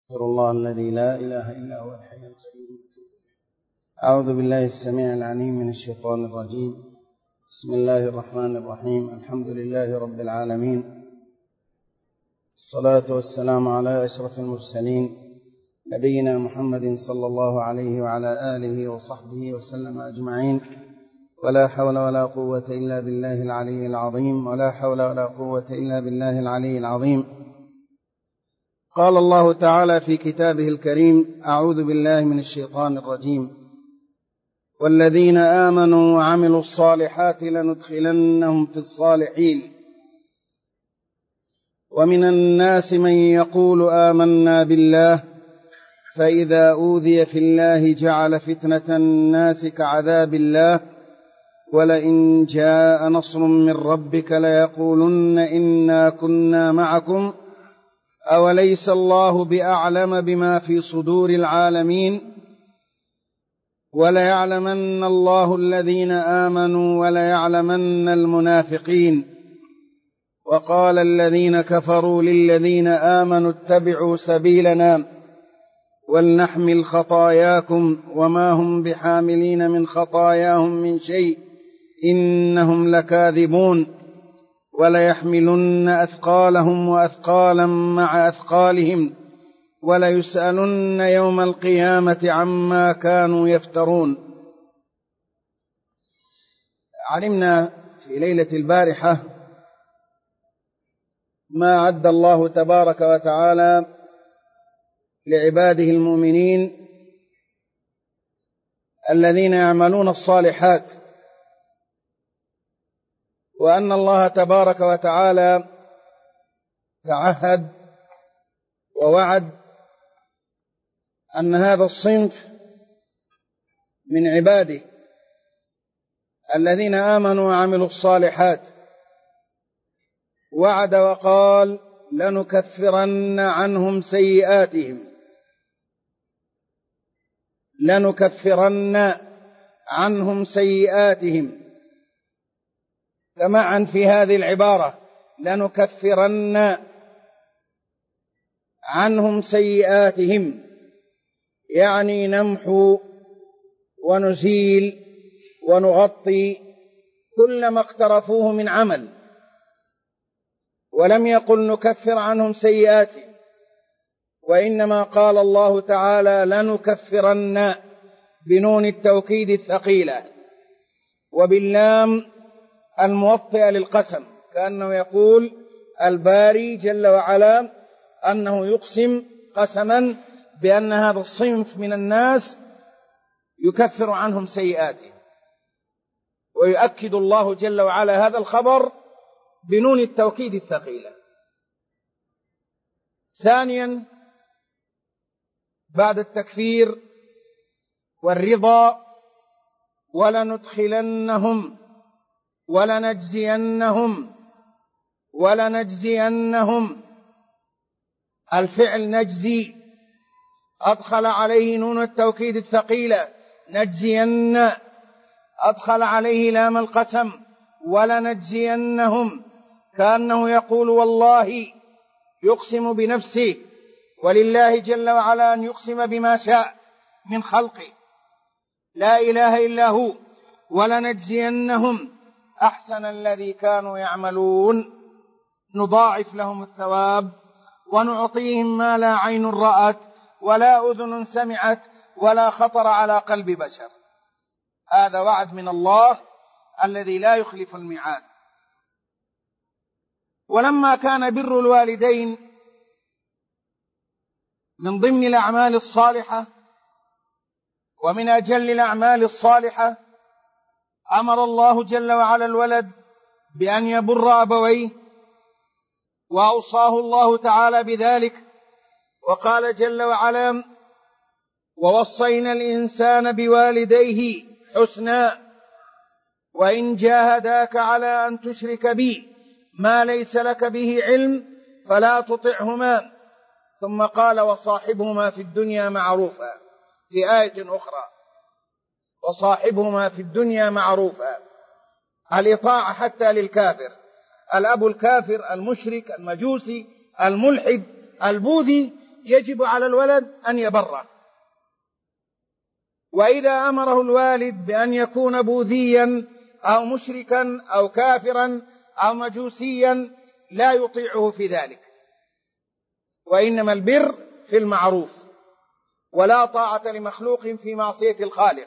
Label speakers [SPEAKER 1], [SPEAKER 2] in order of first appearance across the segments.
[SPEAKER 1] أستغفر الله الذي لا إله إلا هو الحي القيوم. أعوذ بالله السميع العليم من الشيطان الرجيم. بسم الله الرحمن الرحيم. الحمد لله رب العالمين، الصلاة والسلام على أشرف المرسلين نبينا محمد صلى الله عليه وعلى آله وصحبه وسلم أجمعين. ولا حول ولا قوة إلا بالله العلي العظيم، ولا حول ولا قوة إلا بالله العلي العظيم. قال الله تعالى في كتابه الكريم: أعوذ بالله من الشيطان الرجيم: والذين آمنوا وعملوا الصالحات لندخلنهم في الصالحين ومن الناس من يقول آمنا بالله فإذا أوذي في الله جعل فتنة الناس كعذاب الله ولئن جاء نصر من ربك ليقولن إنا كنا معكم أوليس الله بأعلم بما في صدور العالمين وليعلمن الله الذين آمنوا وليعلمن المنافقين. وقال الذين كفروا للذين آمنوا اتبعوا سبيلنا ولنحمل خطاياكم وما هم بحاملين من خطاياهم من شيء إنهم لكاذبون وليحملن أثقالهم وأثقالا مع أثقالهم وليسألن يوم القيامة عما كانوا يفترون. علمنا في ليلة البارحة ما أعد الله تبارك وتعالى لعباده المؤمنين الذين يعملون الصالحات، وأن الله تبارك وتعالى تعهد ووعد أن هذا الصنف من عباده الذين آمنوا وعملوا الصالحات وعد وقال: لنكفرن عنهم سيئاتهم، لنكفرن عنهم سيئاتهم. تمعن في هذه العبارة: لنكفرن عنهم سيئاتهم، يعني نمحو ونزيل ونغطي كل ما اقترفوه من عمل. ولم يقل نكفر عنهم سيئاتهم، وإنما قال الله تعالى: لنكفرن بنون التوكيد الثقيلة وباللام الموطئة للقسم، كأنه يقول الباري جل وعلا أنه يقسم قسما بأن هذا الصنف من الناس يكفر عنهم سيئاتهم، ويؤكد الله جل وعلا هذا الخبر بنون التوكيد الثقيلة. ثانيا، بعد التكفير والرضا: ولندخلنهم ولنجزينهم. الفعل نجزي أدخل عليه نون التوكيد الثقيلة، نجزين أدخل عليه لام القسم، ولنجزينهم، كأنه يقول والله يقسم بنفسه، ولله جل وعلا أن يقسم بما شاء من خلقه، لا إله إلا هو. ولنجزينهم أحسن الذي كانوا يعملون، نضاعف لهم الثواب ونعطيهم ما لا عين رأت ولا أذن سمعت ولا خطر على قلب بشر. هذا وعد من الله الذي لا يخلف الميعاد. ولما كان بر الوالدين من ضمن الأعمال الصالحة ومن أجل الأعمال الصالحة، أمر الله جل وعلا الولد بأن يبر أبويه، وأوصاه الله تعالى بذلك، وقال جل وعلا: ووصينا الإنسان بوالديه حسنا وإن جاهداك على أن تشرك بي ما ليس لك به علم فلا تطعهما. ثم قال: وصاحبهما في الدنيا معروفا، في آية أخرى: وصاحبهما في الدنيا معروفا. الإطاعة حتى للكافر، الأب الكافر المشرك المجوسي الملحد البوذي
[SPEAKER 2] يجب على الولد أن يبره. وإذا أمره الوالد بأن يكون بوذيا أو مشركا أو كافرا أو مجوسيا لا يطيعه في ذلك، وإنما البر في المعروف، ولا طاعة لمخلوق في معصية الخالق.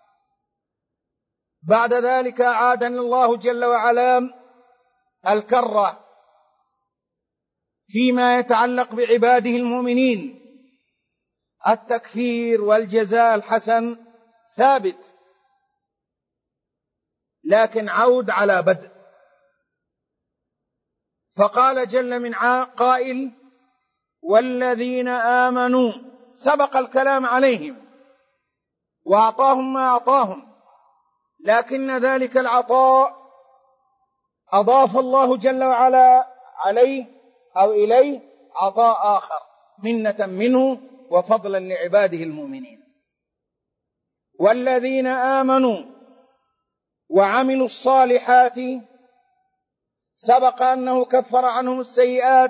[SPEAKER 2] بعد ذلك أعادنا الله جل وعلا الكرة فيما يتعلق بعباده المؤمنين. التكفير والجزاء الحسن ثابت، لكن عود على بدء. فقال جل من قائل: والذين آمنوا، سبق الكلام عليهم وأعطاهم ما أعطاهم، لكن ذلك العطاء أضاف الله جل وعلا عليه أو إليه عطاء آخر، منة منه وفضلا لعباده المؤمنين. والذين آمنوا وعملوا الصالحات سبق أنه كفر عنهم السيئات،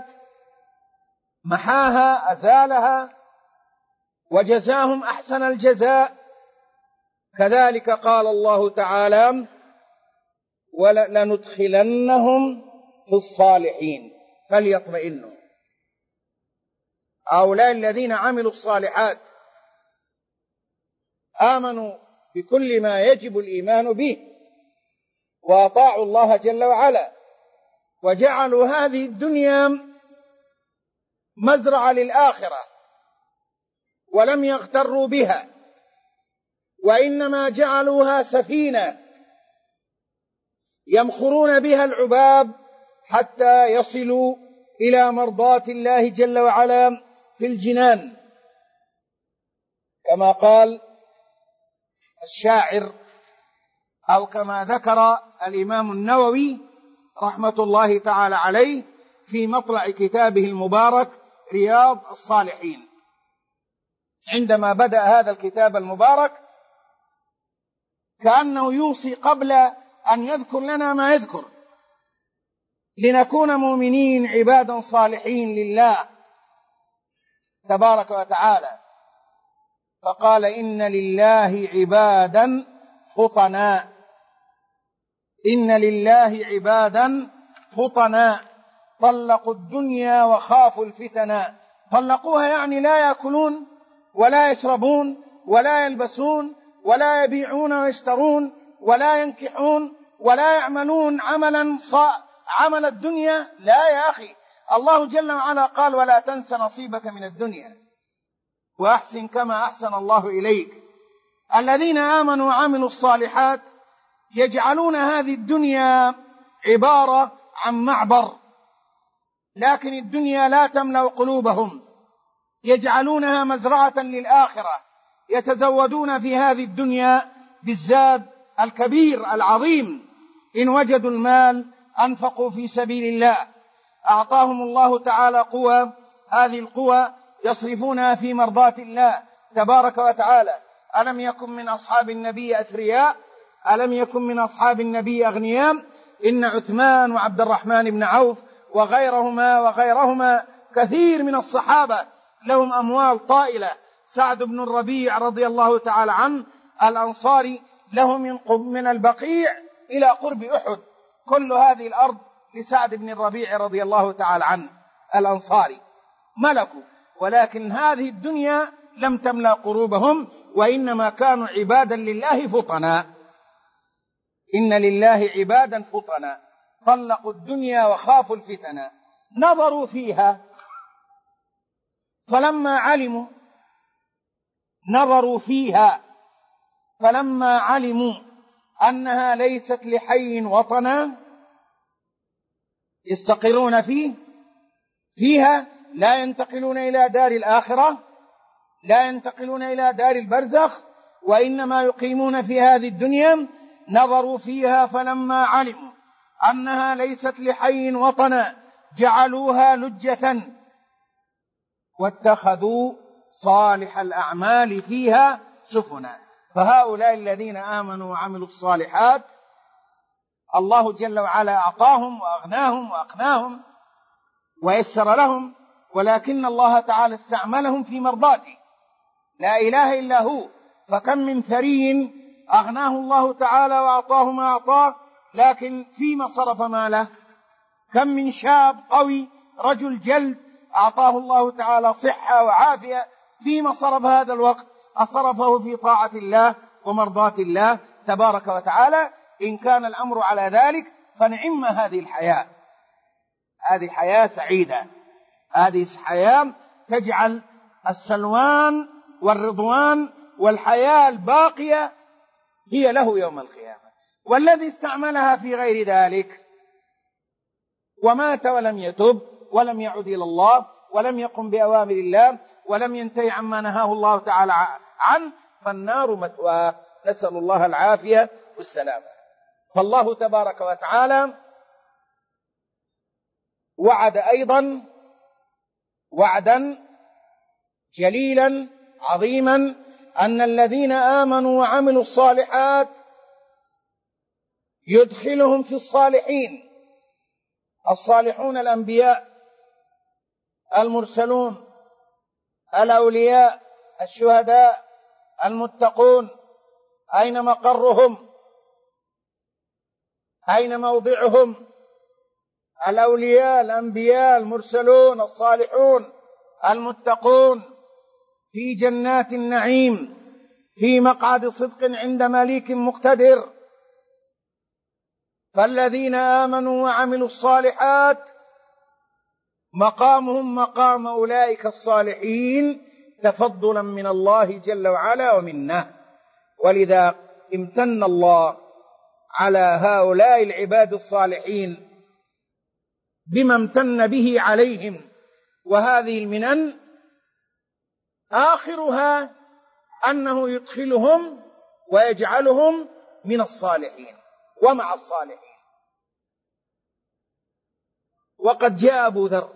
[SPEAKER 2] محاها أزالها وجزاهم أحسن الجزاء. كذلك قال الله تعالى: ولندخلنهم في الصالحين فليطمئنوا. هؤلاء الذين عملوا الصالحات آمنوا بكل ما يجب الإيمان به، وأطاعوا الله جل وعلا، وجعلوا هذه الدنيا مزرعة للآخرة، ولم يغتروا بها، وإنما جعلوها سفينة يمخرون بها العباب حتى يصلوا إلى مرضاة الله جل وعلا في الجنان، كما قال الشاعر أو كما ذكر الإمام النووي رحمة الله تعالى عليه في مطلع كتابه المبارك رياض الصالحين. عندما بدأ هذا الكتاب المبارك كأنه يوصي قبل أن يذكر لنا ما يذكر، لنكون مؤمنين عبادا صالحين لله تبارك وتعالى. فقال: إن لله عبادا فطنا، إن لله عبادا فطنا طلقوا الدنيا وخافوا الفتنا. طلقوها يعني لا يأكلون ولا يشربون ولا يلبسون ولا يبيعون ويشترون ولا ينكحون ولا يعملون عمل الدنيا. لا يا أخي، الله جل وعلا قال: ولا تنس نصيبك من الدنيا وأحسن كما أحسن الله إليك. الذين آمنوا وعملوا الصالحات يجعلون هذه الدنيا عبارة عن معبر، لكن الدنيا لا تملأ قلوبهم، يجعلونها مزرعة للآخرة، يتزودون في هذه الدنيا بالزاد الكبير العظيم. إن وجدوا المال أنفقوا في سبيل الله، أعطاهم الله تعالى قوة، هذه القوة يصرفونها في مرضاة الله تبارك وتعالى. ألم يكن من أصحاب النبي أثرياء، ألم يكن من أصحاب النبي أغنياء. إن عثمان وعبد الرحمن بن عوف وغيرهما كثير من الصحابة لهم أموال طائلة. سعد بن الربيع رضي الله تعالى عنه الأنصاري له من البقيع إلى قرب أحد، كل هذه الأرض لسعد بن الربيع رضي الله تعالى عنه الأنصاري، ملكوا، ولكن هذه الدنيا لم تملأ قلوبهم، وإنما كانوا عبادا لله فطنا. إن لله عبادا فطنا طلقوا الدنيا وخافوا الفتنة. نظروا فيها فلما علموا أنها ليست لحي وطنا يستقرون فيها، لا ينتقلون إلى دار الآخرة، لا ينتقلون إلى دار البرزخ، وإنما يقيمون في هذه الدنيا. نظروا فيها فلما علموا أنها ليست لحي وطنا جعلوها لجة واتخذوا صالح الأعمال فيها سفنا. فهؤلاء الذين آمنوا وعملوا الصالحات الله جل وعلا أعطاهم وأغناهم وأقناهم ويسر لهم ولكن الله تعالى استعملهم في مرضاته، لا إله إلا هو. فكم من ثري أغناه الله تعالى وأعطاه ما أعطاه، لكن فيما صرف ماله؟ كم من شاب قوي رجل جلد أعطاه الله تعالى صحة وعافية، فيما صرف هذا الوقت؟ أصرفه في طاعة الله ومرضاة الله تبارك وتعالى. إن كان الأمر على ذلك فنعم هذه الحياة، هذه حياة سعيدة، هذه حياة تجعل السلوان والرضوان والحياة الباقية هي له يوم القيامة. والذي استعملها في غير ذلك ومات ولم يتب ولم يعد إلى الله ولم يقم بأوامر الله ولم ينتهي عما نهاه الله تعالى عنه، فالنار مثواه، نسأل الله العافية والسلامة. فالله تبارك وتعالى وعد أيضا وعدا جليلا عظيما أن الذين آمنوا وعملوا الصالحات يدخلهم في الصالحين. الصالحون الأنبياء، المرسلون، الأولياء، الشهداء، المتقون. أين مقرهم؟ أين موضعهم؟ الأولياء، الأنبياء، المرسلون، الصالحون، المتقون في جنات النعيم في مقعد صدق عند مليك مقتدر. فالذين آمنوا وعملوا الصالحات مقامهم مقام أولئك الصالحين تفضلا من الله جل وعلا ومنه. ولذا امتن الله على هؤلاء العباد الصالحين بما امتن به عليهم، وهذه المنن آخرها أنه يدخلهم ويجعلهم من الصالحين ومع الصالحين. وقد جاء أبو ذر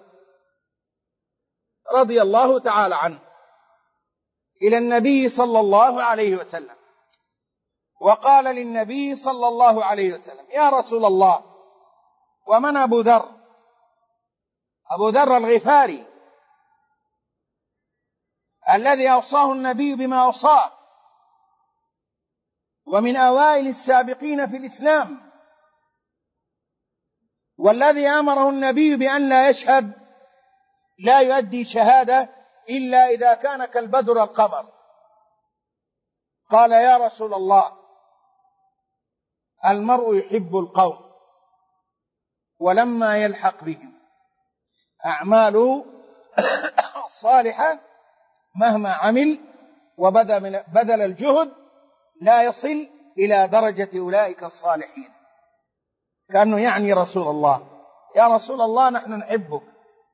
[SPEAKER 2] رضي الله تعالى عنه إلى النبي صلى الله عليه وسلم وقال للنبي صلى الله عليه وسلم: يا رسول الله. ومن أبو ذر؟ أبو ذر الغفاري الذي أوصاه النبي بما أوصاه، ومن أوائل السابقين في الإسلام، والذي أمره النبي بأن لا يشهد، لا يؤدي شهادة إلا إذا كان كالبدر القمر. قال: يا رسول الله، المرء يحب القوم ولما يلحق بهم أعماله الصالحة مهما عمل وبذل الجهد لا يصل إلى درجة أولئك الصالحين. كأنه يعني رسول الله: يا رسول الله، نحن نحبك،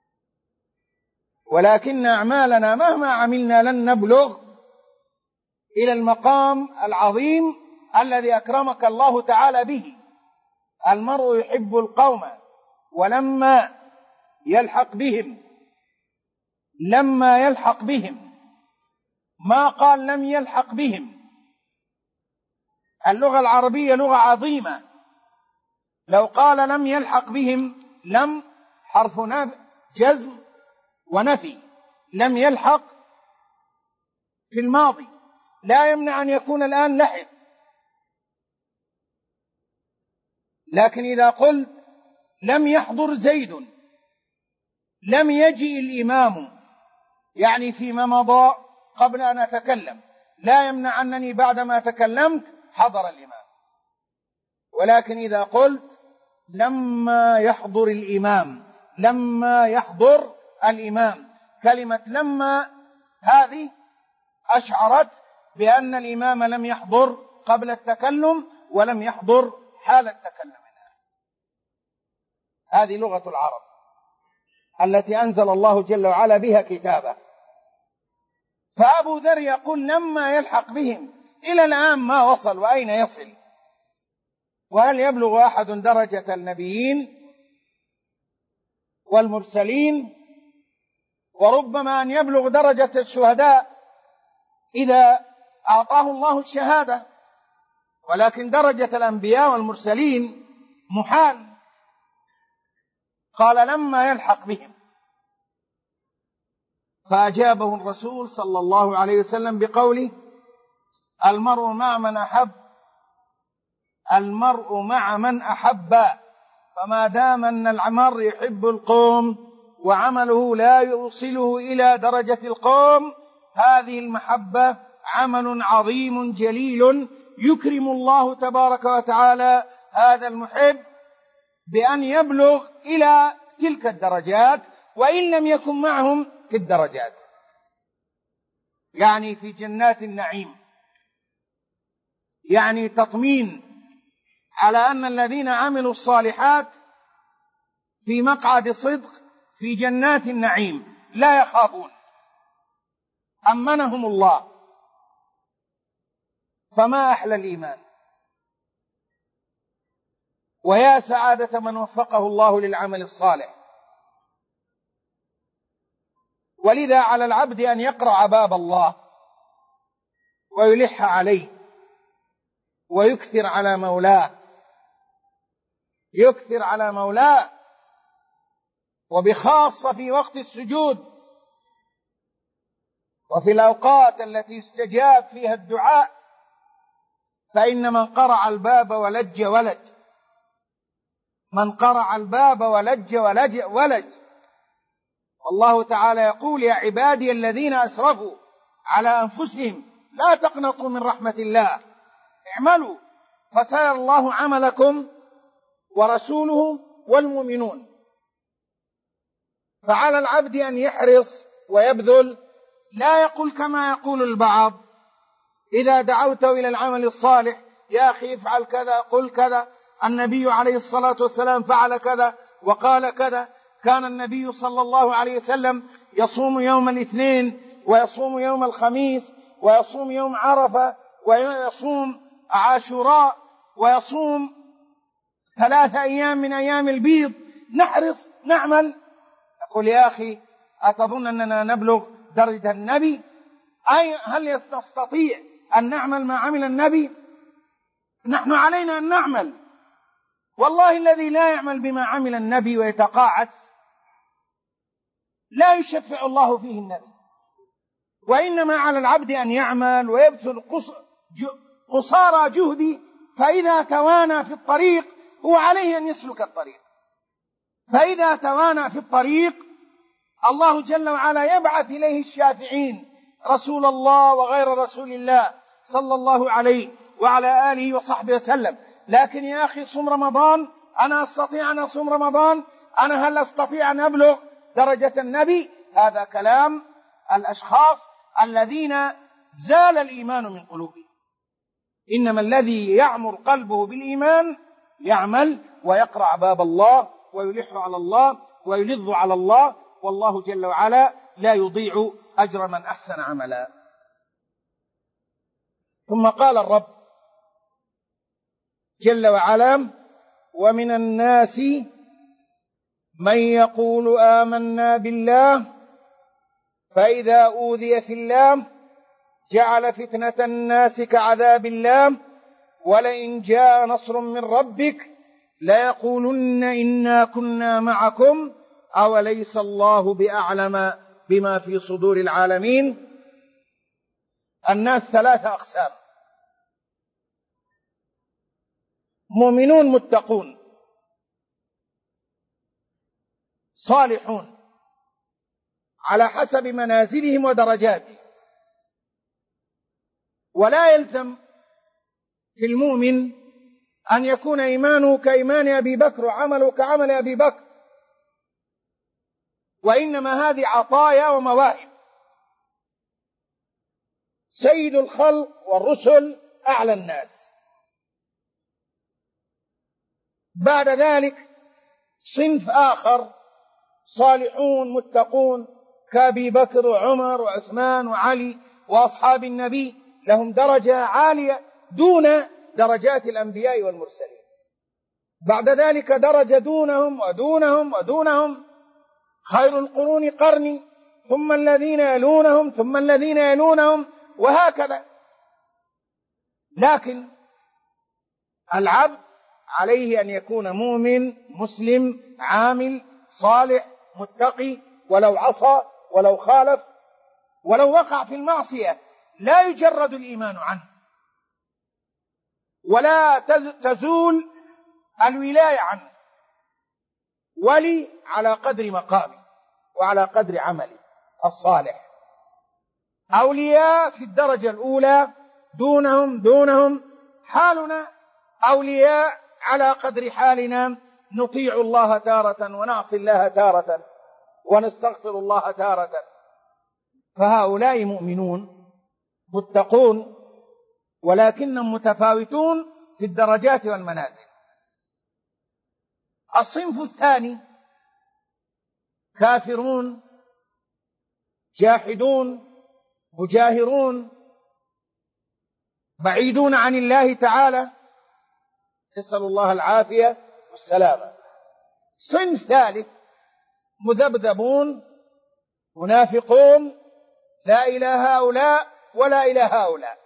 [SPEAKER 2] ولكن أعمالنا مهما عملنا لن نبلغ إلى المقام العظيم الذي أكرمك الله تعالى به. المرء يحب القوم ولما يلحق بهم، لما يلحق بهم، ما قال لم يلحق بهم. اللغة العربية لغة عظيمة. لو قال لم يلحق بهم، لم حرف جزم ونفي، لم يلحق في الماضي، لا يمنع أن يكون الآن لحق. لكن إذا قلت لم يحضر زيد، لم يجئ الإمام، يعني فيما مضى قبل أن أتكلم، لا يمنع أنني بعدما تكلمت حضر الإمام. ولكن إذا قلت لما يحضر الإمام، لما يحضر الإمام، كلمة لما هذه أشعرت بأن الإمام لم يحضر قبل التكلم ولم يحضر حال التكلم. هذه لغة العرب التي أنزل الله جل وعلا بها كتابه. فأبو ذر يقول لما يلحق بهم، إلى الآن ما وصل، وأين يصل؟ وهل يبلغ أحد درجة النبيين والمرسلين؟ وربما أن يبلغ درجة الشهداء إذا أعطاه الله الشهادة، ولكن درجة الأنبياء والمرسلين محال. قال لما يلحق بهم. فأجابه الرسول صلى الله عليه وسلم بقوله: المرء مع من أحب، المرء مع من أحب، فما دام أن المرء يحب القوم وعمله لا يوصله إلى درجة القوم، هذه المحبة عمل عظيم جليل يكرم الله تبارك وتعالى هذا المحب بأن يبلغ إلى تلك الدرجات، وإن لم يكن معهم في الدرجات، يعني في جنات النعيم، يعني تطمين على أن الذين عملوا الصالحات في مقعد صدق في جنات النعيم لا يخافون، أمنهم الله. فما أحلى الإيمان، ويا سعادة من وفقه الله للعمل الصالح. ولذا على العبد أن يقرع باب الله ويلح عليه ويكثر على مولاه، يكثر على مولاه، وبخاصة في وقت السجود وفي الأوقات التي يستجاب فيها الدعاء، فإن من قرع الباب ولج ولج، من قرع الباب ولج ولج. والله تعالى يقول: يا عبادي الذين أسرفوا على أنفسهم لا تقنطوا من رحمة الله، اعملوا فسيرى الله عملكم ورسوله والمؤمنون. فعلى العبد أن يحرص ويبذل، لا يقول كما يقول البعض إذا دعوته إلى العمل الصالح: يا أخي افعل كذا، قل كذا، النبي عليه الصلاة والسلام فعل كذا وقال كذا، كان النبي صلى الله عليه وسلم يصوم يوم الاثنين ويصوم يوم الخميس ويصوم يوم عرفة ويصوم عاشوراء ويصوم 3 أيام من أيام البيض. نحرص نعمل. يقول: يا أخي أتظن أننا نبلغ درجة النبي؟ أي هل نستطيع أن نعمل ما عمل النبي؟ نحن علينا أن نعمل. والله الذي لا يعمل بما عمل النبي ويتقاعس لا يشفع الله فيه النبي. وإنما على العبد أن يعمل ويبذل قصارى جهده، فإذا توانى في الطريق هو عليه أن يسلك الطريق. فإذا توانى في الطريق الله جل وعلا يبعث إليه الشافعين، رسول الله وغير رسول الله صلى الله عليه وعلى آله وصحبه وسلم. لكن يا أخي صم رمضان، أنا أستطيع أن أصوم رمضان، أنا هل أستطيع أن أبلغ درجة النبي؟ هذا كلام الأشخاص الذين زال الإيمان من قلوبهم. إنما الذي يعمر قلبه بالإيمان يعمل ويقرع باب الله ويلح على الله ويلظ على الله، والله جل وعلا لا يضيع أجر من أحسن عملا. ثم قال الرب جل وعلا: ومن الناس من يقول آمنا بالله فإذا أوذي في الله جعل فتنة الناس كعذاب الله ولئن جاء نصر من ربك ليقولن إنا كنا معكم أوليس الله بأعلم بما في صدور العالمين. الناس 3 أقسام: مؤمنون متقون صالحون على حسب منازلهم ودرجاتهم. ولا يلزم في المؤمن أن يكون إيمانه كإيمان أبي بكر وعمله كعمل أبي بكر، وإنما هذه عطايا ومواهب. سيد الخلق والرسل أعلى الناس، بعد ذلك صنف آخر صالحون متقون كأبي بكر وعمر وعثمان وعلي وأصحاب النبي، لهم درجة عالية دون درجات الأنبياء والمرسلين. بعد ذلك درجة دونهم ودونهم ودونهم، خير القرون قرني ثم الذين يلونهم ثم الذين يلونهم، وهكذا. لكن العبد عليه أن يكون مؤمن مسلم عامل صالح متقي، ولو عصى ولو خالف ولو وقع في المعصية لا يجرد الإيمان عنه، ولا تزول الولاية عنه، ولي على قدر مقامه وعلى قدر عمله الصالح. أولياء في الدرجة الأولى دونهم حالنا أولياء على قدر حالنا، نطيع الله تارة ونعصي الله تارة ونستغفر الله تارة. فهؤلاء مؤمنون متقون، ولكنهم متفاوتون في الدرجات والمنازل. الصنف الثاني كافرون جاحدون مجاهرون بعيدون عن الله تعالى، نسأل الله العافية والسلامة. صنف ثالث مذبذبون منافقون، لا إلى هؤلاء ولا إلى هؤلاء،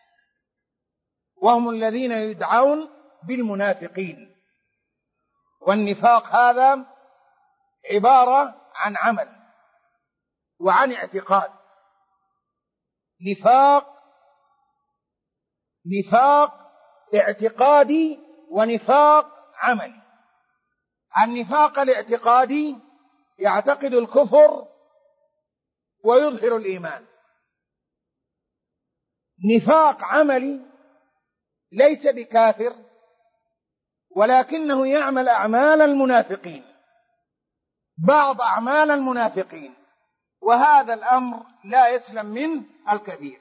[SPEAKER 2] وهم الذين يدعون بالمنافقين. والنفاق هذا عبارة عن عمل وعن اعتقاد. نفاق اعتقادي ونفاق عملي. النفاق الاعتقادي يعتقد الكفر ويظهر الإيمان. نفاق عملي ليس بكافر، ولكنه يعمل أعمال المنافقين، بعض أعمال المنافقين، وهذا الأمر لا يسلم منه الكثير.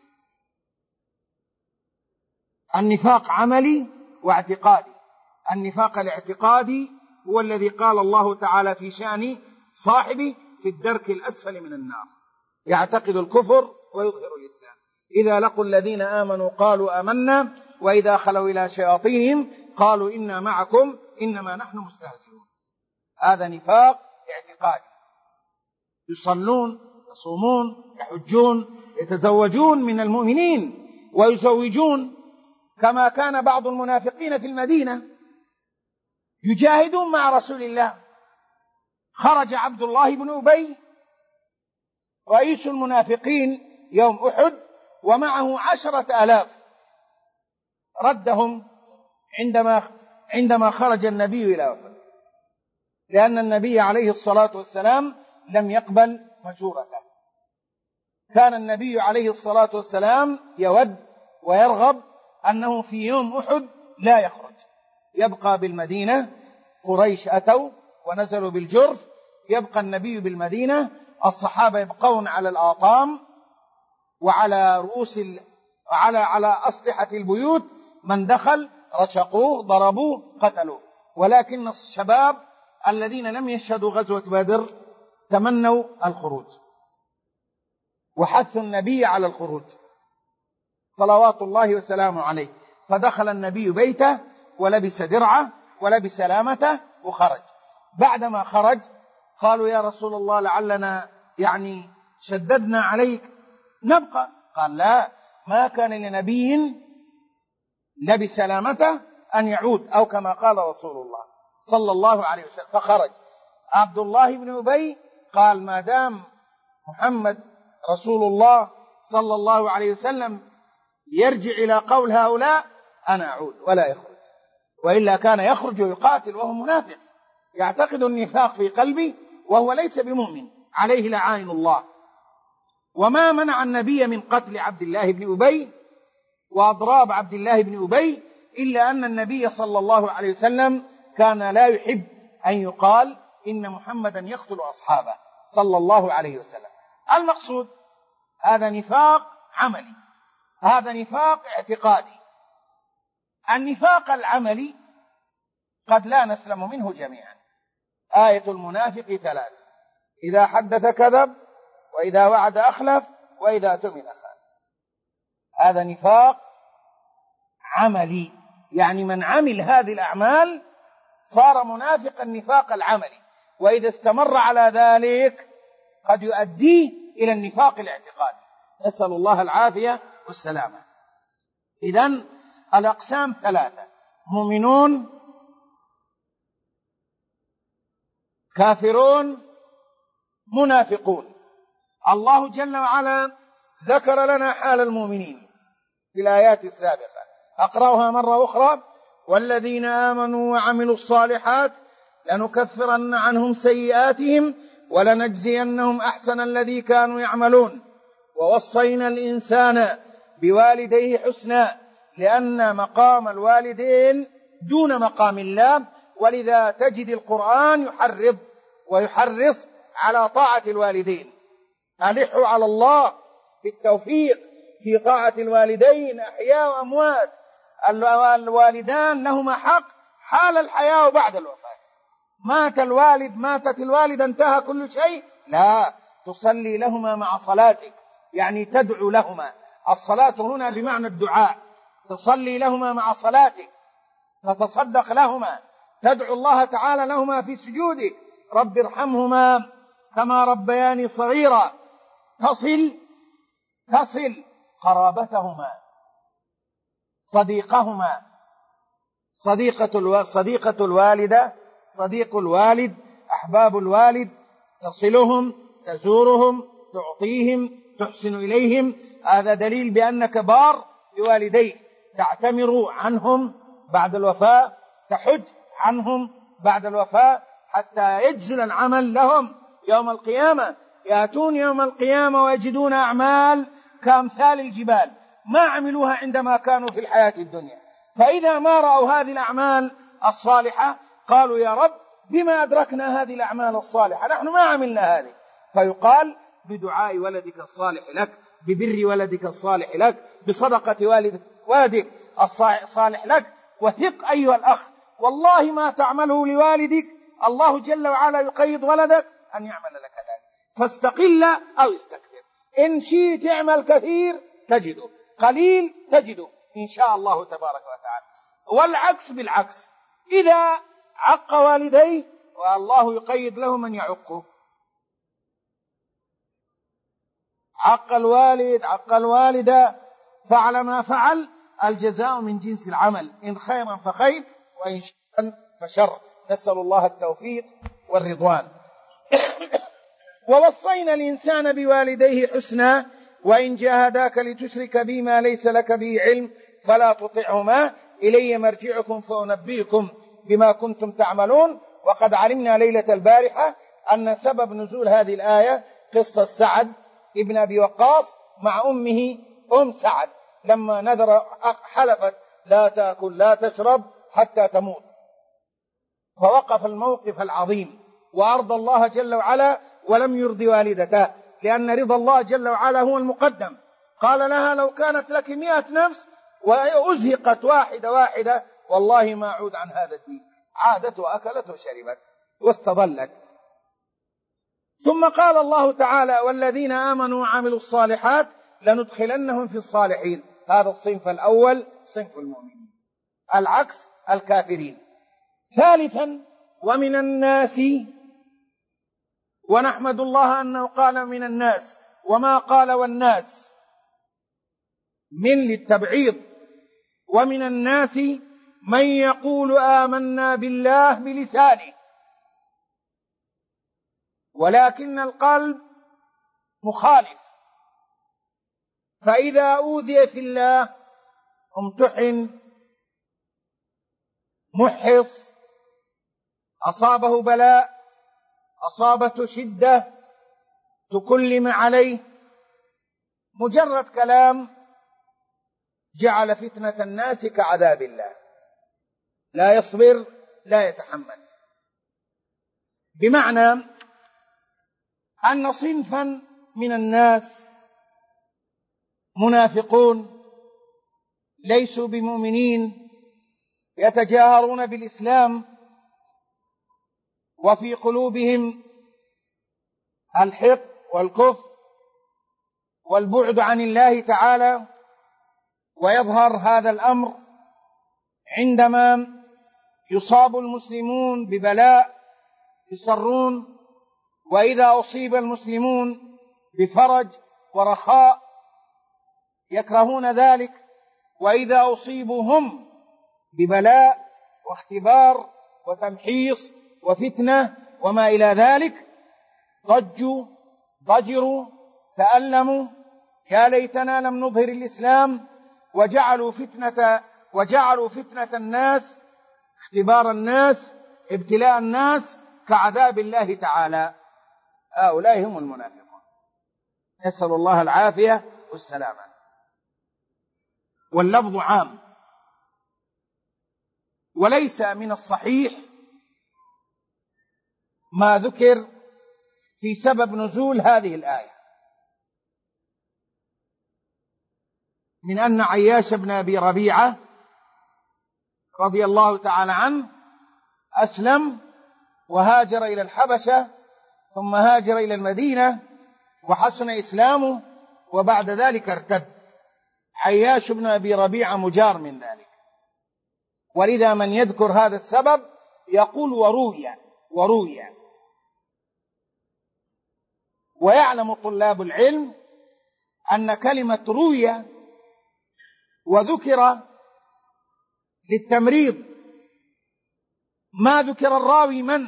[SPEAKER 2] النفاق عملي واعتقادي. النفاق الاعتقادي هو الذي قال الله تعالى في شأن صاحبه في الدرك الأسفل من النار، يعتقد الكفر ويظهر الإسلام. إذا لقوا الذين آمنوا قالوا آمنا وإذا خلوا إلى شياطينهم قالوا إنا معكم إنما نحن مستهزئون. هذا نفاق اعتقادي. يصلون يصومون يحجون يتزوجون من المؤمنين ويزوجون، كما كان بعض المنافقين في المدينة يجاهدون مع رسول الله. خرج عبد الله بن أبي رئيس المنافقين يوم أحد ومعه 10,000، ردهم عندما خرج النبي إلى أحد، لأن النبي عليه الصلاة والسلام لم يقبل مشورته. كان النبي عليه الصلاة والسلام يود ويرغب أنه في يوم أحد لا يخرج، يبقى بالمدينة. قريش أتوا ونزلوا بالجرف، يبقى النبي بالمدينة، الصحابة يبقون على الآطام وعلى رؤوس على أسطحة البيوت، من دخل رشقوه ضربوه قتلوه. ولكن الشباب الذين لم يشهدوا غزوة بدر تمنوا الخروج وحثوا النبي على الخروج صلوات الله وسلامه عليه. فدخل النبي بيته ولبس درعه ولبس لامته وخرج. بعدما خرج قالوا يا رسول الله لعلنا شددنا عليك نبقى. قال لا، ما كان لنبي لبس لامته أن يعود، أو كما قال رسول الله صلى الله عليه وسلم. فخرج عبد الله بن أبي قال ما دام محمد رسول الله صلى الله عليه وسلم يرجع إلى قول هؤلاء أنا أعود، ولا يخرج، وإلا كان يخرج ويقاتل وهو منافق يعتقد النفاق في قلبه وهو ليس بمؤمن، عليه لعائن الله. وما منع النبي من قتل عبد الله بن أبي وأضراب عبد الله بن أبي إلا أن النبي صلى الله عليه وسلم كان لا يحب أن يقال إن محمدا يقتل أصحابه صلى الله عليه وسلم. المقصود هذا نفاق عملي، هذا نفاق اعتقادي. النفاق العملي قد لا نسلم منه جميعا. آية المنافق 3: إذا حدث كذب وإذا وعد أخلف وإذا اؤتمن خان. هذا نفاق عملي، يعني من عمل هذه الأعمال صار منافقا النفاق العملي، وإذا استمر على ذلك قد يؤديه إلى النفاق الاعتقادي، نسأل الله العافية والسلامة. إذن الأقسام 3: مؤمنون كافرون منافقون. الله جل وعلا ذكر لنا حال المؤمنين في الآيات السابقة، أقرأها مرة أخرى: والذين آمنوا وعملوا الصالحات لنكفرن عنهم سيئاتهم ولنجزينهم أحسن الذي كانوا يعملون ووصينا الإنسان بوالديه حسنا، لأن مقام الوالدين دون مقام الله، ولذا تجد القرآن يحرض ويحرص على طاعة الوالدين. ألحوا على الله بالتوفيق في طاعة الوالدين أحياء وأموات. الوالدان لهما حق حال الحياة وبعد الوفاة. مات الوالد ماتت الوالدة انتهى كل شيء؟ لا، تصلي لهما مع صلاتك، يعني تدعو لهما. الصلاة هنا بمعنى الدعاء، تصلي لهما مع صلاتك، تتصدق لهما، تدعو الله تعالى لهما في سجودك: رب ارحمهما كما ربياني صغيرا. تصل قرابتهما، صديقهما، صديقة الوالدة، صديق الوالد، أحباب الوالد، تصلهم، تزورهم، تعطيهم، تحسن إليهم. هذا دليل بأنك بار بوالديك. تعتمر عنهم بعد الوفاة، تحج عنهم بعد الوفاة، حتى يجزل العمل لهم يوم القيامة. يأتون يوم القيامة ويجدون أعمال كأمثال الجبال ما عملوها عندما كانوا في الحياة الدنيا. فإذا ما رأوا هذه الأعمال الصالحة قالوا: يا رب بما أدركنا هذه الأعمال الصالحة، نحن ما عملنا هذه. فيقال: بدعاء ولدك الصالح لك، ببر ولدك الصالح لك، بصدقة ولدك الصالح لك. وثق أيها الأخ، والله ما تعمله لوالدك الله جل وعلا يقيد ولدك أن يعمل لك ذلك، فاستقل أو استكثر. إن شئت اعمل كثير تجده، قليل تجده إن شاء الله تبارك وتعالى. والعكس بالعكس، إذا عق والديه والله يقيد له من يعقه. عق الوالد، عق الوالدة، فعل ما فعل، الجزاء من جنس العمل، إن خيرا فخير وإن شرا فشر. نسأل الله التوفيق والرضوان. ووصينا الإنسان بوالديه حسنا وإن جاهداك لتشرك بي ما ليس لك به علم فلا تطعهما إلي مرجعكم فأنبئكم بما كنتم تعملون. وقد علمنا ليلة البارحة أن سبب نزول هذه الآية قصة سعد ابن أبي وقاص مع أمه أم سعد، لما نذر حلفت لا تأكل لا تشرب حتى تموت، فوقف الموقف العظيم وأرضى الله جل وعلا ولم يرضي والدته، لأن رضا الله جل وعلا هو المقدم. قال لها: لو كانت لك 100 نفس وأزهقت واحدة واحدة والله ما أعود عن هذا الدين. عادت وأكلت وشربت واستظلت. ثم قال الله تعالى: والذين آمنوا وعملوا الصالحات لندخلنهم في الصالحين. هذا الصنف الأول صنف المؤمنين، العكس الكافرين. ثالثا: ومن الناس، ونحمد الله أنه قال من الناس وما قال والناس من للتبعيض. ومن الناس من يقول آمنا بالله بلسانه ولكن القلب مخالف، فإذا أوذي في الله امتحن محص، أصابه بلاء، أصابته شدة، تكلم عليه، مجرد كلام جعل فتنة الناس كعذاب الله، لا يصبر لا يتحمل. بمعنى أن صنفا من الناس منافقون ليسوا بمؤمنين، يتجاهرون بالإسلام وفي قلوبهم الحقد والكفر والبعد عن الله تعالى، ويظهر هذا الأمر عندما يصاب المسلمون ببلاء يسرون، وإذا أصيب المسلمون بفرج ورخاء يكرهون ذلك، وإذا أصيبوا هم ببلاء واختبار وتمحيص وفتنة وما إلى ذلك ضجوا ضجروا تألموا يا ليتنا لم نظهر الإسلام وجعلوا فتنة الناس، اختبار الناس، ابتلاء الناس كعذاب الله تعالى. هؤلاء هم المنافقون، نسأل الله العافية والسلامة. واللفظ عام، وليس من الصحيح ما ذكر في سبب نزول هذه الآية من أن عياش بن أبي ربيعة رضي الله تعالى عنه أسلم وهاجر إلى الحبشة، ثم هاجر إلى المدينة وحسن إسلامه، وبعد ذلك ارتد. عياش بن أبي ربيعة مجار من ذلك، ولذا من يذكر هذا السبب يقول وروي. ويعلم طلاب العلم أن كلمة روي وذكر للتمريض، ما ذكر الراوي من،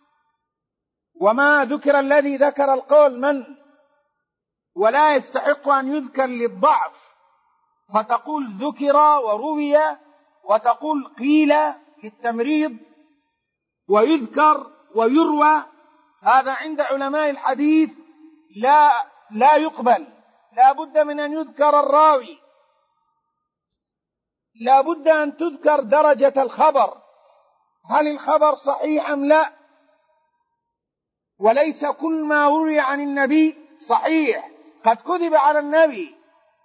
[SPEAKER 2] وما ذكر الذي ذكر القول من، ولا يستحق أن يذكر للضعف، فتقول ذكر وروي، وتقول قيل للتمريض، ويذكر ويروى. هذا عند علماء الحديث لا يقبل، لا بد من أن يذكر الراوي، لا بد أن تذكر درجة الخبر، هل الخبر صحيح أم لا، وليس كل ما روي عن النبي صحيح، قد كذب على النبي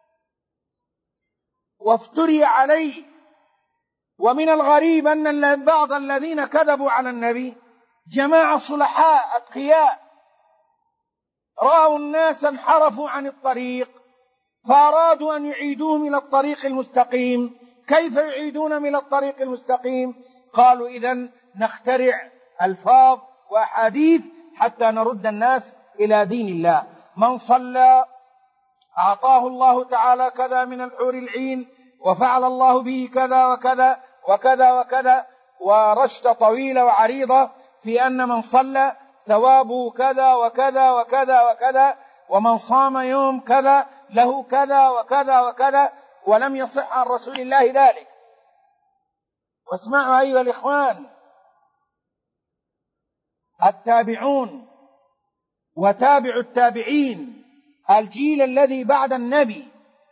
[SPEAKER 2] وافتري عليه. ومن الغريب أن بعض الذين كذبوا على النبي جماعة صلحاء أتقياء، رأوا الناس انحرفوا عن الطريق فأرادوا أن يعيدوهم إلى الطريق المستقيم. كيف يعيدون من الطريق المستقيم؟ قالوا إذن نخترع ألفاظ وأحاديث حتى نرد الناس إلى دين الله. من صلى أعطاه الله تعالى كذا من الحور العين، وفعل الله به كذا وكذا وكذا وكذا، ورشدة طويلة وعريضة في أن من صلى ثوابه كذا وكذا وكذا وكذا، ومن صام يوم كذا له كذا وكذا وكذا، ولم يصح عن رسول الله ذلك. واسمعوا أيها الإخوان، التابعون وتابع التابعين، الجيل الذي بعد النبي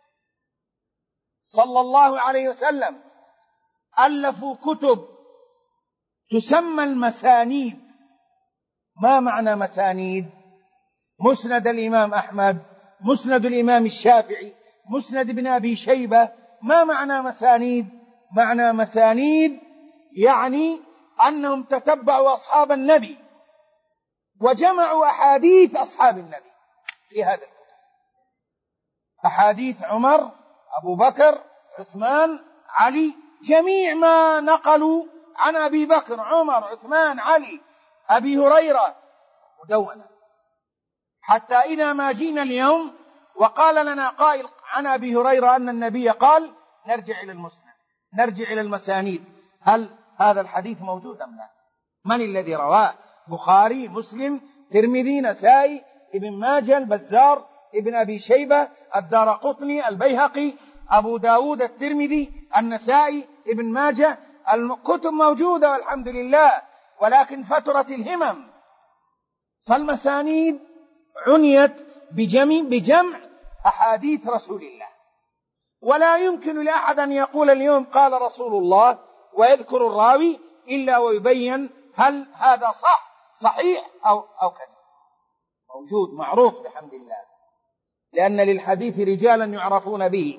[SPEAKER 2] صلى الله عليه وسلم، ألفوا كتب تسمى المسانيد. ما معنى مسانيد؟ مسند الإمام أحمد، مسند الإمام الشافعي، مسند ابن أبي شيبة. ما معنى مسانيد؟ معنى مسانيد يعني أنهم تتبعوا أصحاب النبي وجمعوا أحاديث أصحاب النبي في هذا الكتاب، أحاديث عمر، أبو بكر، عثمان، علي، جميع ما نقلوا عن أبي بكر، عمر، عثمان، علي، أبي هريرة، مدونة. حتى إذا ما جينا اليوم وقال لنا قائل عن أبي هريرة أن النبي قال، نرجع إلى المسند، نرجع إلى المسانيد، هل هذا الحديث موجود أم لا؟ من الذي رواه؟ بخاري، مسلم، ترمذي، نسائي، ابن ماجه، البزار، ابن أبي شيبة، الدارقطني، البيهقي، أبو داود، الترمذي، النسائي، ابن ماجه. الكتب موجودة والحمد لله، ولكن فترت الهمم. فالمسانيد عنيت بجمع أحاديث رسول الله، ولا يمكن لأحد أن يقول اليوم قال رسول الله ويذكر الراوي إلا ويبين هل هذا صحيح أو كذب. موجود معروف بحمد الله، لأن للحديث رجالا يعرفون به.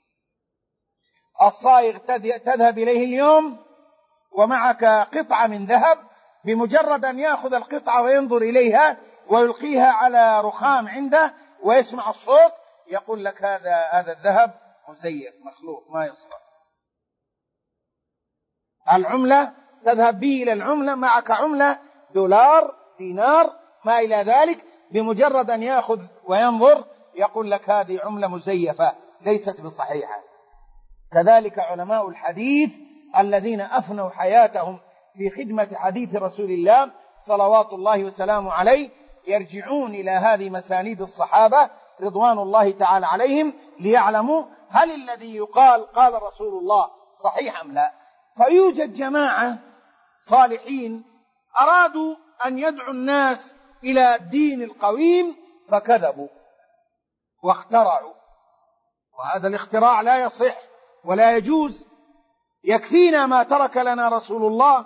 [SPEAKER 2] الصائغ تذهب إليه اليوم ومعك قطعة من ذهب، بمجرد أن يأخذ القطعة وينظر إليها ويلقيها على رخام عنده ويسمع الصوت يقول لك هذا الذهب مزيف مخلوق ما يصلح. العملة تذهب به إلى العملة، معك عملة دولار، دينار، ما إلى ذلك، بمجرد أن يأخذ وينظر يقول لك هذه عملة مزيفة ليست بصحيحة. كذلك علماء الحديث الذين أفنوا حياتهم في خدمة حديث رسول الله صلوات الله وسلامه عليه يرجعون إلى هذه مسانيد الصحابة رضوان الله تعالى عليهم ليعلموا هل الذي يقال قال رسول الله صحيح أم لا. فيوجد جماعة صالحين أرادوا أن يدعوا الناس إلى الدين القويم فكذبوا واخترعوا، وهذا الاختراع لا يصح ولا يجوز. يكفينا ما ترك لنا رسول الله،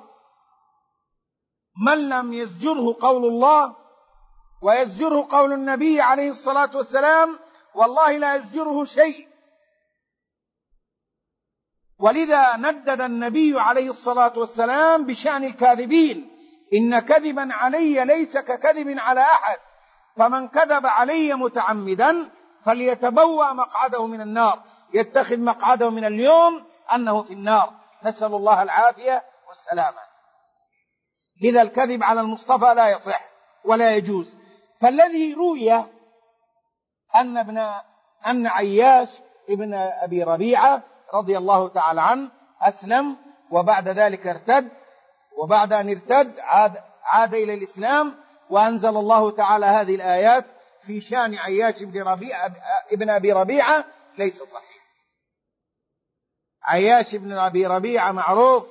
[SPEAKER 2] من لم يزجره قول الله ويزجره قول النبي عليه الصلاة والسلام والله لا يزجره شيء. ولذا ندد النبي عليه الصلاة والسلام بشأن الكاذبين: إن كذبا علي ليس ككذب على أحد، فمن كذب علي متعمدا فليتبوأ مقعده من النار، يتخذ مقعده من اليوم أنه في النار، نسأل الله العافية والسلامة. لذا الكذب على المصطفى لا يصح ولا يجوز. فالذي روي أن عياش ابن أبي ربيعة رضي الله تعالى عنه أسلم وبعد ذلك ارتد، وبعد أن ارتد عاد إلى الإسلام، وأنزل الله تعالى هذه الآيات في شأن عياش ابن أبي ربيعة ليس صحيح. عياش ابن أبي ربيعة معروف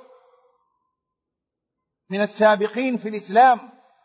[SPEAKER 2] من السابقين في الإسلام،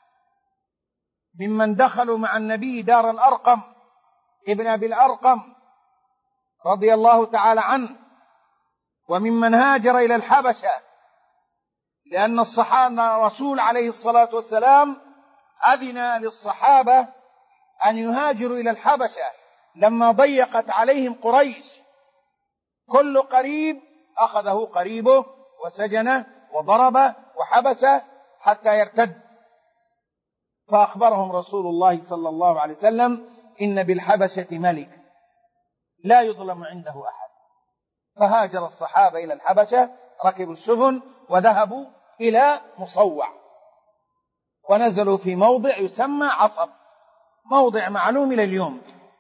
[SPEAKER 2] ممن دخلوا مع النبي دار الأرقم ابن أبي الأرقم رضي الله تعالى عنه، وممن هاجر إلى الحبشة، لأن الرسول عليه الصلاة والسلام أذن للصحابة أن يهاجروا إلى الحبشة لما ضيقت عليهم قريش. كل قريب أخذه قريبه وسجنه وضربه وحبسه حتى يرتد. فأخبرهم رسول الله صلى الله عليه وسلم: إن بالحبشة ملك لا يظلم عنده أحد. فهاجر الصحابة إلى الحبشة، ركبوا السفن وذهبوا إلى مصوع، ونزلوا في موضع يسمى عصب، موضع معلوم إلى اليوم،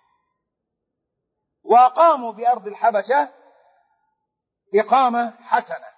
[SPEAKER 2] وأقاموا بأرض الحبشة إقامة حسنة.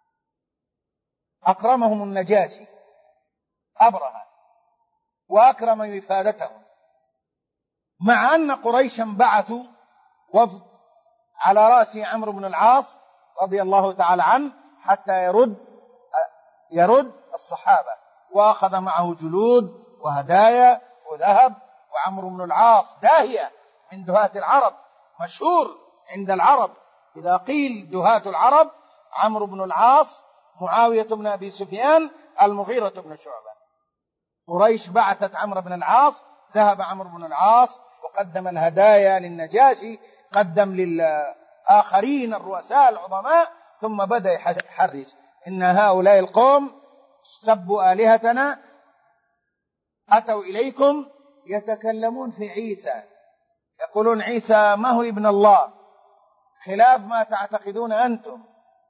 [SPEAKER 2] أكرمهم النجاشي أبرهة وأكرم وفادتهم، مع أن قريشا بعثوا وفد على رأس عمرو بن العاص رضي الله تعالى عنه حتى يرد الصحابة، وأخذ معه جلود وهدايا وذهب. وعمرو بن العاص داهية من دهاة العرب، مشهور عند العرب، إذا قيل دهاة العرب عمرو بن العاص، معاوية بن أبي سفيان، المغيرة بن شعبة. قريش بعثت عمرو بن العاص، ذهب عمرو بن العاص وقدم الهدايا للنجاشي، قدم للآخرين الرؤساء العظماء، ثم بدأ يحرس: إن هؤلاء القوم سبوا آلهتنا، أتوا إليكم يتكلمون في عيسى، يقولون عيسى ما هو ابن الله، خلاف ما تعتقدون أنتم.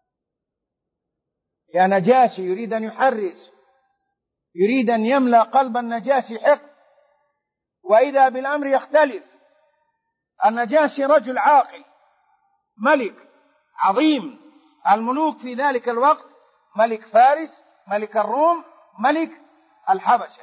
[SPEAKER 2] يا نجاشي يريد أن يحرس، يريد أن يملأ قلب النجاشي حقد، وإذا بالأمر يختلف. النجاشي رجل عاقل، ملك عظيم، الملوك في ذلك الوقت ملك فارس، ملك الروم، ملك الحبشة.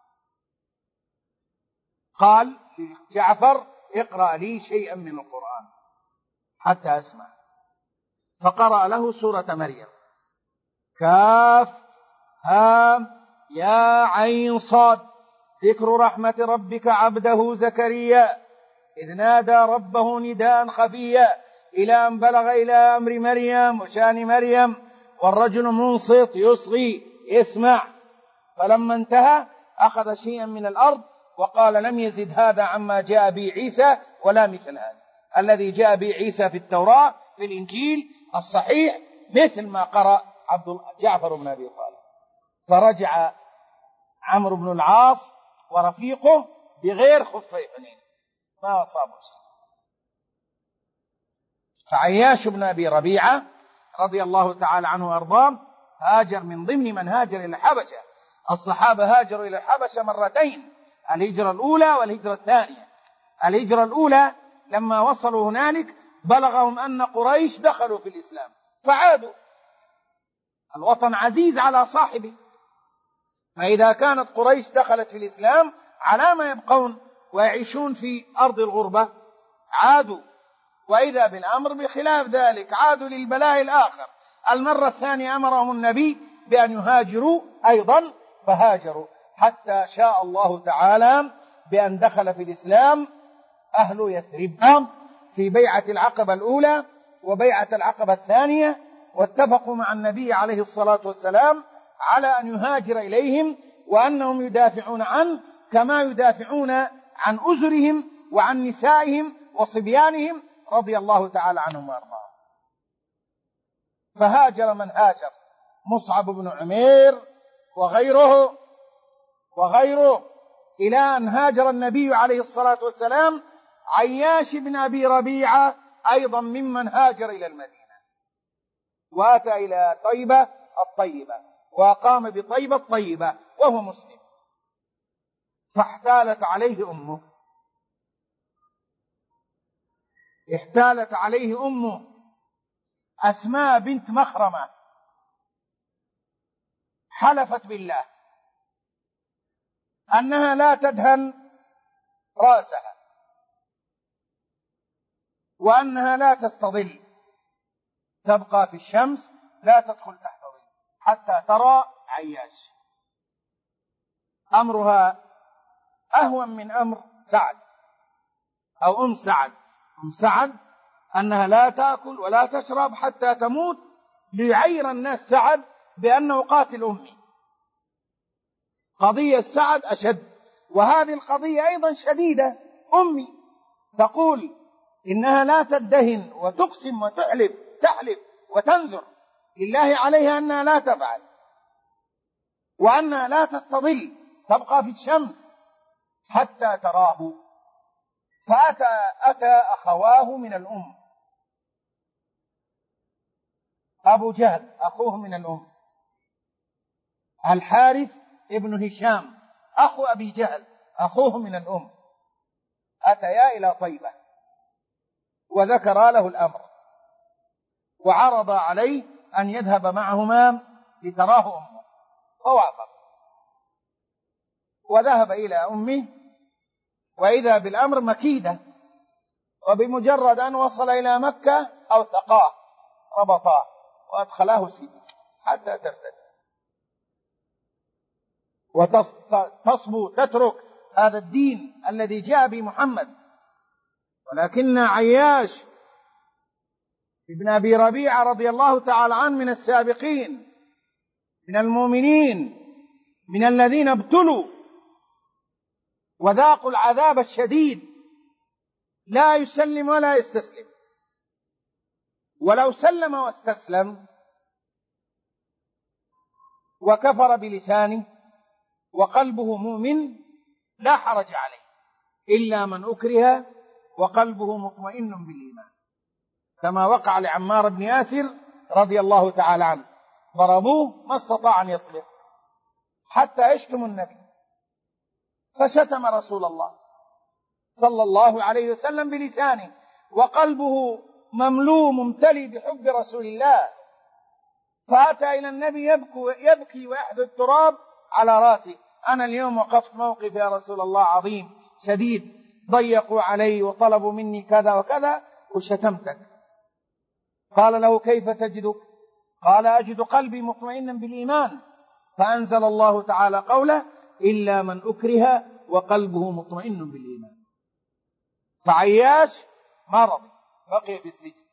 [SPEAKER 2] قال لجعفر: اقرأ لي شيئا من القرآن حتى أسمع. فقرأ له سورة مريم: كاف هام يا عين صاد، ذكر رحمة ربك عبده زكريا إذ نادى ربه نداء خفيا إلى أن بلغ إلى أمر مريم وشان مريم والرجل منصت يصغي يسمع. فلما انتهى أخذ شيئا من الأرض وقال: لم يزد هذا عما جاء به عيسى ولا مثل هذا. الذي جاء به عيسى في التوراة في الإنجيل الصحيح مثل ما قرأ جعفر بن أبي طالب. فرجع عمرو بن العاص ورفيقه بغير خفي حنين، ما أصابه شيء. فعياش بن أبي ربيعة رضي الله تعالى عنه وأرضاه هاجر من ضمن من هاجر إلى الحبشة. الصحابة هاجروا إلى الحبشة مرتين، الهجرة الأولى والهجرة الثانية. الهجرة الأولى لما وصلوا هنالك بلغهم أن قريش دخلوا في الإسلام فعادوا. الوطن عزيز على صاحبه، فإذا كانت قريش دخلت في الإسلام على ما يبقون ويعيشون في أرض الغربة عادوا، وإذا بالأمر بخلاف ذلك، عادوا للبلاء الآخر. المرة الثانية أمرهم النبي بأن يهاجروا أيضا، فهاجروا حتى شاء الله تعالى بأن دخل في الإسلام أهل يثرب في بيعة العقبة الأولى وبيعة العقبة الثانية، واتفقوا مع النبي عليه الصلاة والسلام على أن يهاجر إليهم، وأنهم يدافعون عنه كما يدافعون عن أزرهم وعن نسائهم وصبيانهم رضي الله تعالى عنهم وأرضاهم. فهاجر من هاجر، مصعب بن عمير وغيره إلى أن هاجر النبي عليه الصلاة والسلام عياش بن أبي ربيعة أيضا ممن هاجر إلى المدينة، وأتى إلى طيبة الطيبة وأقام بطيبة الطيبة وهو مسلم. فاحتالت عليه أمه أسماء بنت مخرمة، حلفت بالله أنها لا تدهن رأسها وأنها لا تستظل، تبقى في الشمس لا تدخل تحت ظل حتى ترى عياش. أمرها أهون من أمر سعد أو أم سعد أنها لا تأكل ولا تشرب حتى تموت، ليعير الناس سعد بأنه قاتل أمي. قضية سعد أشد، وهذه القضية أيضا شديدة. أمي تقول إنها لا تدهن وتقسم تحلف وتنذر لله عليها أنها لا تفعل، وأنها لا تستظل، تبقى في الشمس حتى تراه. فأتى أخواه من الأم، أبو جهل أخوه من الأم، الحارث ابن هشام أخو أبي جهل أخوه من الأم، أتيا إلى طيبة وذكر له الأمر، وعرض عليه أن يذهب معهما لتراه أمه، فوافق وذهب إلى أمه، وإذا بالأمر مكيدة، وبمجرد أن وصل إلى مكة أوثقاه ربطاه وأدخلاه السجن حتى ترتد وتصبو تترك هذا الدين الذي جاء به محمد. ولكن عياش ابن أبي ربيعة رضي الله تعالى عنه من السابقين من المؤمنين، من الذين ابتلوا وذاقوا العذاب الشديد، لا يسلم ولا يستسلم، ولو سلم واستسلم وكفر بلسانه وقلبه مؤمن لا حرج عليه، إلا من أكره وقلبه مطمئن بالإيمان، كما وقع لعمار بن ياسر رضي الله تعالى عنه، ضربوه ما استطاع أن يصبر حتى يشتم النبي، فشتم رسول الله صلى الله عليه وسلم بلسانه، وقلبه مملوء ممتلئ بحب رسول الله، فأتى إلى النبي يبكي ويحدث التراب على رأسه: أنا اليوم وقفت موقف يا رسول الله عظيم شديد، ضيقوا علي وطلبوا مني كذا وكذا وشتمتك. قال له: كيف تجدك؟ قال: أجد قلبي مطمئنا بالإيمان. فأنزل الله تعالى قوله: إلا من أكره وقلبه مطمئن بالإيمان. فعياش مرض بقي في السجن،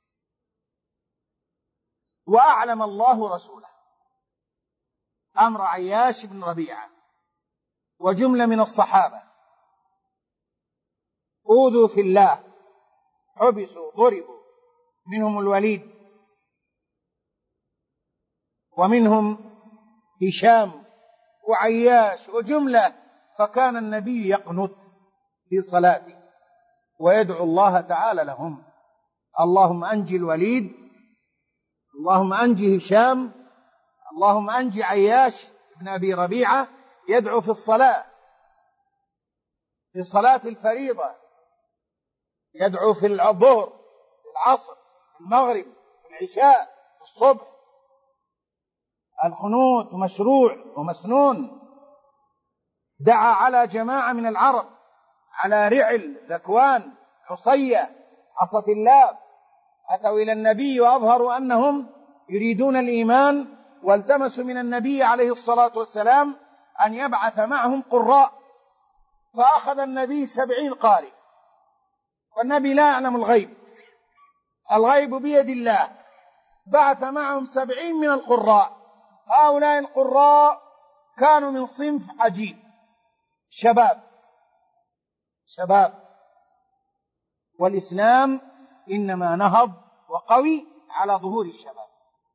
[SPEAKER 2] وأعلم الله رسوله أمر عياش بن ربيعة، وجملة من الصحابة أوذوا في الله، حبسوا ضربوا، منهم الوليد ومنهم هشام وعياش وجملة. فكان النبي يقنت في صلاته ويدعو الله تعالى لهم: اللهم أنجي الوليد، اللهم أنجي هشام، اللهم أنجي عياش بن أبي ربيعة. يدعو في الصلاة، في صلاة الفريضة، يدعو في الظهر، في العصر، في المغرب، في العشاء، في الصبح. القنوت مشروع ومسنون. دعا على جماعة من العرب على رعل ذكوان حصية عصت الله، أتوا إلى النبي وأظهروا أنهم يريدون الإيمان، والتمسوا من النبي عليه الصلاة والسلام أن يبعث معهم قراء، فأخذ النبي 70 قارئ، والنبي لا يعلم الغيب، الغيب بيد الله، بعث معهم 70 من القراء. هؤلاء القراء كانوا من صنف عجيب، شباب، والإسلام إنما نهض وقوي على ظهور الشباب.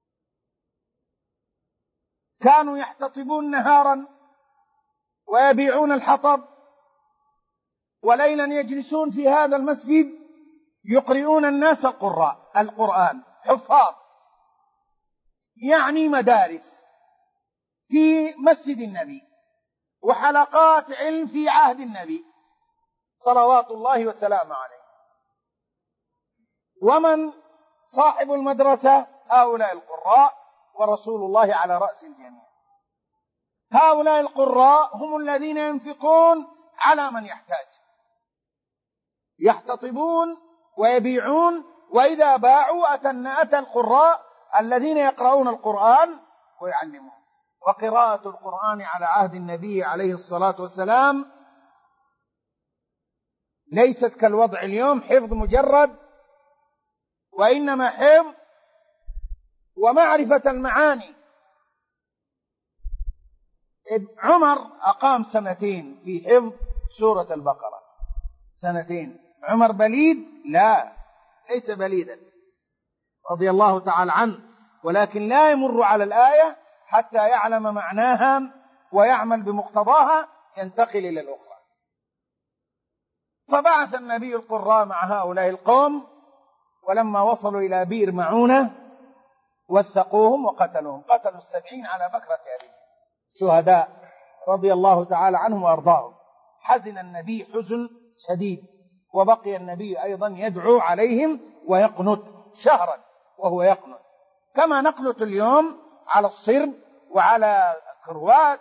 [SPEAKER 2] كانوا يحتطبون نهارا ويبيعون الحطب، وليلا يجلسون في هذا المسجد يقرئون الناس القرآن، حفاظ، يعني مدارس في مسجد النبي وحلقات علم في عهد النبي صلوات الله وسلامه عليه. ومن صاحب المدرسة؟ هؤلاء القراء، ورسول الله على رأس الجميع. هؤلاء القراء هم الذين ينفقون على من يحتاج، يحتطبون ويبيعون، وإذا باعوا أتى القراء الذين يقرؤون القرآن ويعلمون. وقراءة القرآن على عهد النبي عليه الصلاة والسلام ليست كالوضع اليوم حفظ مجرد، وإنما حفظ ومعرفة المعاني. عمر أقام 2 في حفظ سورة البقرة، 2. عمر بليد؟ لا، ليس بليدا رضي الله تعالى عنه، ولكن لا يمر على الآية حتى يعلم معناها ويعمل بمقتضاها، ينتقل إلى الأخرى. فبعث النبي القراء مع هؤلاء القوم، ولما وصلوا إلى بئر معونة وثقوهم وقتلوهم، قتلوا 70 على بكرة أبيهم شهداء رضي الله تعالى عنهم وأرضاهم. حزن النبي حزن شديد، وبقي النبي أيضا يدعو عليهم ويقنت شهرا وهو يقنت، كما نقنت اليوم على الصرب وعلى الكروات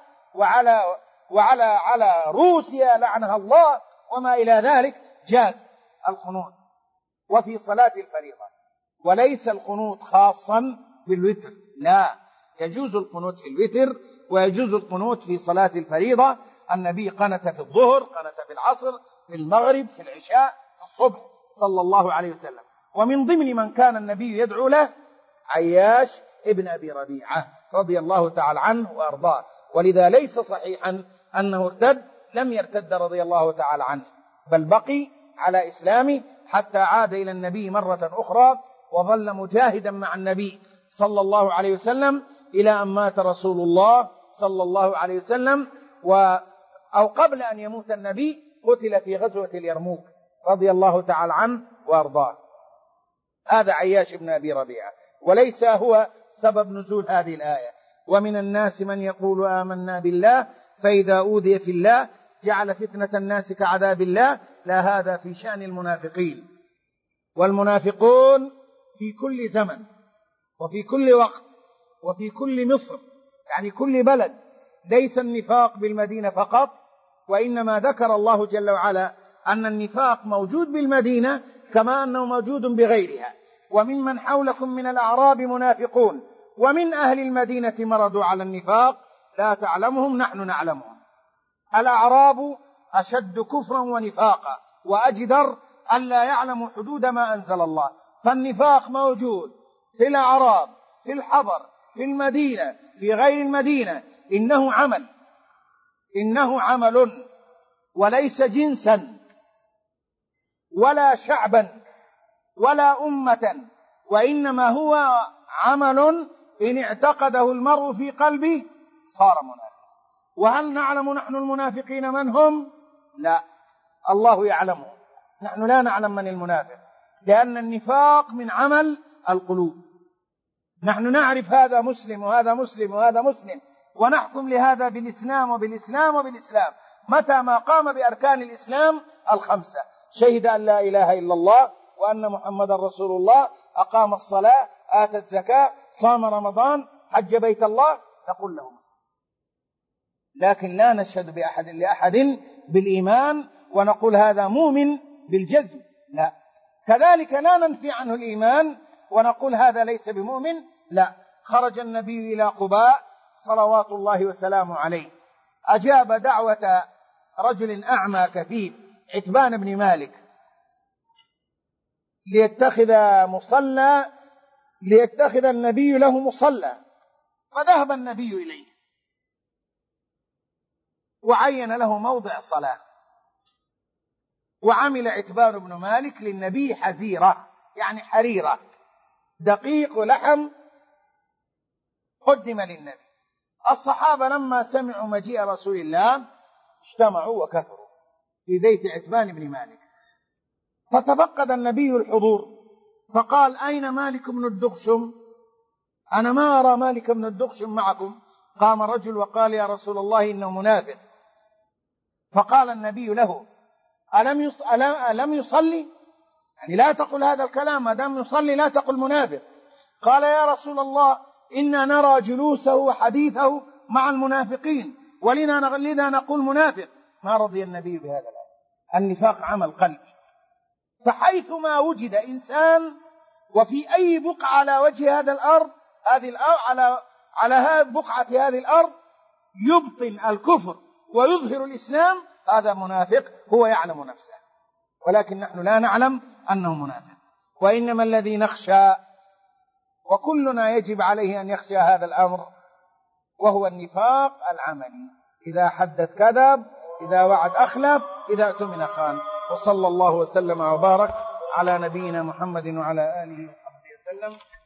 [SPEAKER 2] وعلى روسيا لعنها الله وما إلى ذلك. جاز القنوت وفي صلاة الفريضة، وليس القنوت خاصا بالوتر، لا، يجوز القنوت في الوتر ويجوز القنوت في صلاة الفريضة. النبي قنت في الظهر، قنت في العصر، في المغرب، في العشاء، في الصبح صلى الله عليه وسلم. ومن ضمن من كان النبي يدعو له عياش ابن أبي ربيعة رضي الله تعالى عنه وأرضاه، ولذا ليس صحيحا أنه ارتد، لم يرتد رضي الله تعالى عنه، بل بقي على إسلامه حتى عاد إلى النبي مرة أخرى، وظل مجاهدا مع النبي صلى الله عليه وسلم إلى أن مات رسول الله صلى الله عليه وسلم، أو قبل أن يموت النبي قتل في غزوة اليرموك رضي الله تعالى عنه وأرضاه. هذا عياش بن أبي ربيعة، وليس هو سبب نزول هذه الآية. ومن الناس من يقول آمنا بالله فإذا أوذي في الله جعل فتنة الناس كعذاب الله. لا، هذا في شأن المنافقين، والمنافقون في كل زمن وفي كل وقت وفي كل مصر، يعني كل بلد. ليس النفاق بالمدينة فقط، وإنما ذكر الله جل وعلا أن النفاق موجود بالمدينة كما أنه موجود بغيرها. وممن حولكم من الأعراب منافقون ومن أهل المدينة مرضوا على النفاق لا تعلمهم نحن نعلمهم. الأعراب أشد كفرا ونفاقا وأجدر ألا يعلموا حدود ما أنزل الله. فالنفاق موجود في الأعراب، في الحضر، في المدينة، في غير المدينة. إنه عمل وليس جنسا ولا شعبا ولا أمة، وإنما هو عمل إن اعتقده المرء في قلبه صار منافق. وهل نعلم نحن المنافقين من هم؟ لا، الله يعلمهم، نحن لا نعلم من المنافق، لأن النفاق من عمل القلوب. نحن نعرف هذا مسلم وهذا مسلم وهذا مسلم، ونحكم لهذا بالإسلام وبالإسلام وبالإسلام متى ما قام بأركان الإسلام 5: شهد أن لا إله إلا الله وأن محمد رسول الله، أقام الصلاة، آتى الزكاة، صام رمضان، حج بيت الله، نقول له. لكن لا نشهد لأحد بالإيمان ونقول هذا مؤمن بالجزم، لا. كذلك لا ننفي عنه الإيمان ونقول هذا ليس بمؤمن، لا. خرج النبي إلى قباء صلوات الله وسلامه عليه، أجاب دعوة رجل أعمى كفيف عتبان بن مالك ليتخذ النبي له مصلى، فذهب النبي إليه وعين له موضع صلاة، وعمل عتبان بن مالك للنبي حزيرة، يعني حريرة، دقيق لحم قدم للنبي. الصحابة لما سمعوا مجيء رسول الله اجتمعوا وكثروا في بيت عتبان بن مالك، فتفقد النبي الحضور فقال: أين مالك بن الدغشم؟ أنا ما أرى مالك بن الدغشم معكم. قام رجل وقال: يا رسول الله إنه منافق. فقال النبي له: ألم يصلي؟ يعني لا تقل هذا الكلام، ما دام يصلي لا تقل منافق. قال: يا رسول الله إنا نرى جلوسه وحديثه مع المنافقين ولذا نقول منافق. ما رضي النبي بهذا الأمر. النفاق عمل قلب، فحيثما وجد إنسان وفي أي بقعة على وجه هذا الأرض على بقعة هذه الأرض يبطن الكفر ويظهر الإسلام، هذا منافق، هو يعلم نفسه، ولكن نحن لا نعلم أنه منافق. وإنما الذي نخشى، وكلنا يجب عليه أن يخشى هذا الأمر، وهو النفاق العملي. إذا حدث كذب، إذا وعد أخلف، إذا اؤتمن خان. وصلى الله وسلم وبارك على نبينا محمد وعلى آله وصحبه وسلم.